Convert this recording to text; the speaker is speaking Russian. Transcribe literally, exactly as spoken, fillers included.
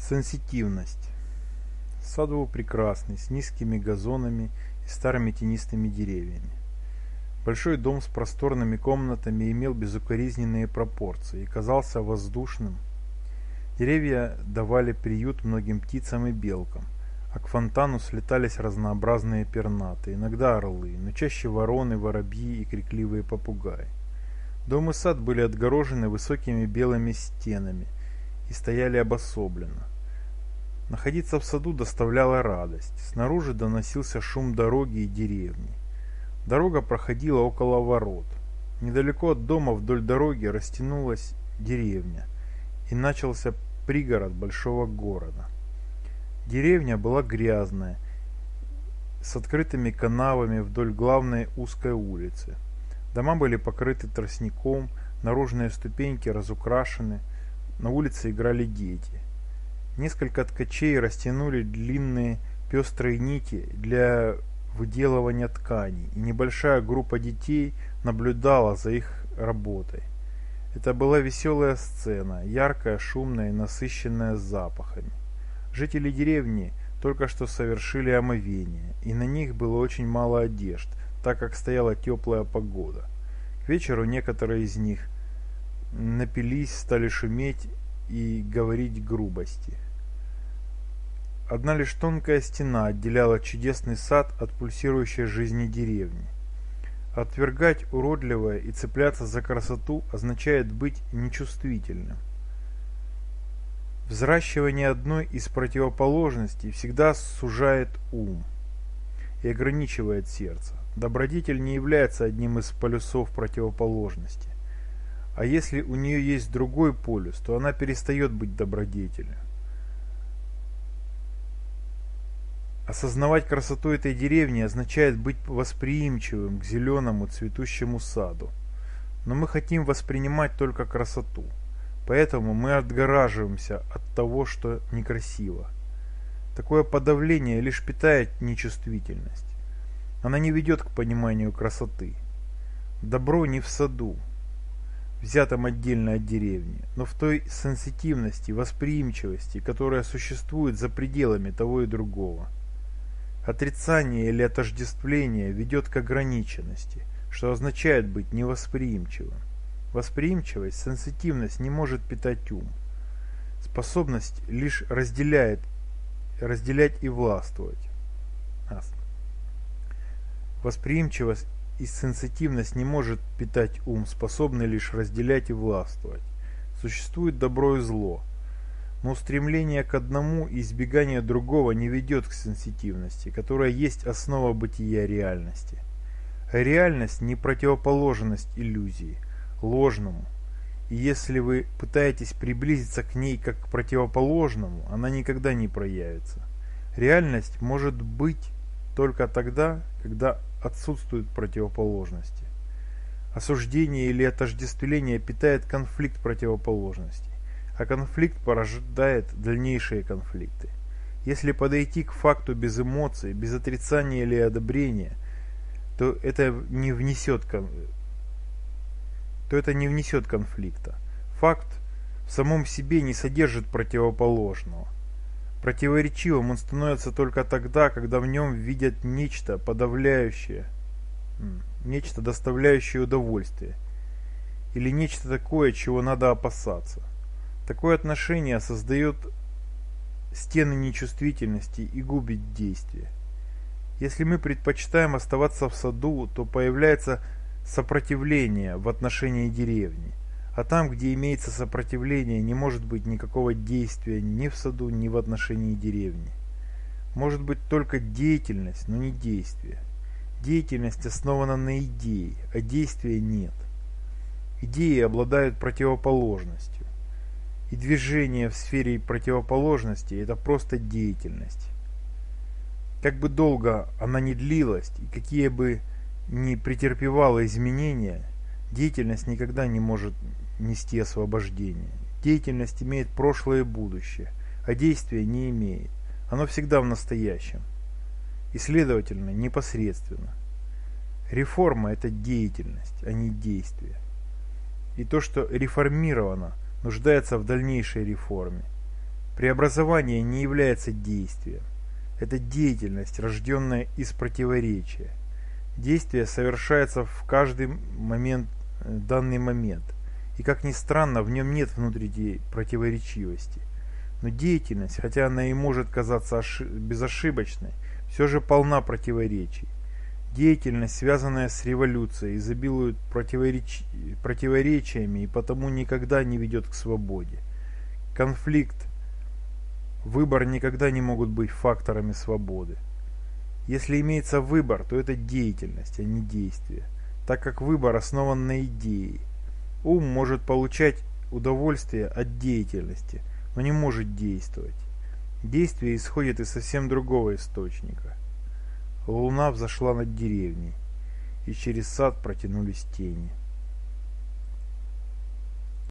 Сенситивность. Сад был прекрасный, с низкими газонами и старыми тенистыми деревьями. Большой дом с просторными комнатами имел безукоризненные пропорции и казался воздушным. Деревья давали приют многим птицам и белкам, а к фонтану слетались разнообразные пернатые, иногда орлы, но чаще вороны, воробьи и крикливые попугаи. Дом и сад были отгорожены высокими белыми стенами и стояли обособленно. Находиться в саду доставляло радость. Снаружи доносился шум дороги и деревни. Дорога проходила около ворот. Недалеко от дома вдоль дороги растянулась деревня, и начался пригород большого города. Деревня была грязная, с открытыми канавами вдоль главной узкой улицы. Дома были покрыты тростником, наружные ступеньки разукрашены, на улице играли дети. Несколько ткачей растянули длинные пестрые нити для выделывания тканей, и небольшая группа детей наблюдала за их работой. Это была веселая сцена, яркая, шумная и насыщенная запахами. Жители деревни только что совершили омовение, и на них было очень мало одежд, так как стояла теплая погода. К вечеру некоторые из них напились, стали шуметь и говорить грубости. Одна лишь тонкая стена отделяла чудесный сад от пульсирующей жизни деревни. Отвергать уродливое и цепляться за красоту означает быть нечувствительным. Взращивание одной из противоположностей всегда сужает ум и ограничивает сердце. Добродетель не является одним из полюсов противоположности. А если у нее есть другой полюс, то она перестает быть добродетелью. Осознавать красоту этой деревни означает быть восприимчивым к зеленому цветущему саду. Но мы хотим воспринимать только красоту, поэтому мы отгораживаемся от того, что некрасиво. Такое подавление лишь питает нечувствительность. Она не ведет к пониманию красоты. Добро не в саду, взятом отдельно от деревни, но в той сенситивности, восприимчивости, которая существует за пределами того и другого. Отрицание или отождествление ведет к ограниченности, что означает быть невосприимчивым. Восприимчивость, сенситивность не может питать ум. Способность лишь разделяет, разделять и властвовать. Восприимчивость и сенситивность не может питать ум, способный лишь разделять и властвовать. Существует добро и зло. Но устремление к одному и избегание другого не ведет к сенситивности, которая есть основа бытия реальности. А реальность не противоположность иллюзии, ложному. И если вы пытаетесь приблизиться к ней как к противоположному, она никогда не проявится. Реальность может быть только тогда, когда отсутствуют противоположности. Осуждение или отождествление питает конфликт противоположностей, а конфликт порождает дальнейшие конфликты. Если подойти к факту без эмоций, без отрицания или одобрения, то это не внесет, то это не внесет конфликта. Факт в самом себе не содержит противоположного. Противоречивым он становится только тогда, когда в нем видят нечто подавляющее, нечто доставляющее удовольствие, или нечто такое, чего надо опасаться. Такое отношение создает стены нечувствительности и губит действие. Если мы предпочитаем оставаться в саду, то появляется сопротивление в отношении деревни. А там, где имеется сопротивление, не может быть никакого действия ни в саду, ни в отношении деревни. Может быть только деятельность, но не действие. Деятельность основана на идее, а действия нет. Идеи обладают противоположностью. И движение в сфере противоположности – это просто деятельность. Как бы долго она ни длилась, и какие бы ни претерпевала изменения, деятельность никогда не может нести освобождение. Деятельность имеет прошлое и будущее, а действие не имеет. Оно всегда в настоящем. И, следовательно, непосредственно. Реформа – это деятельность, а не действие. И то, что реформировано, нуждается в дальнейшей реформе. Преобразование не является действием. Это деятельность, рожденная из противоречия. Действие совершается в каждый момент, данный момент, и, как ни странно, в нем нет внутренней противоречивости. Но деятельность, хотя она и может казаться безошибочной, все же полна противоречий. Деятельность, связанная с революцией, изобилует противореч... противоречиями и потому никогда не ведет к свободе. Конфликт, выбор никогда не могут быть факторами свободы. Если имеется выбор, то это деятельность, а не действие, так как выбор основан на идее. Ум может получать удовольствие от деятельности, но не может действовать. Действие исходит из совсем другого источника. Луна взошла над деревней, и через сад протянулись тени.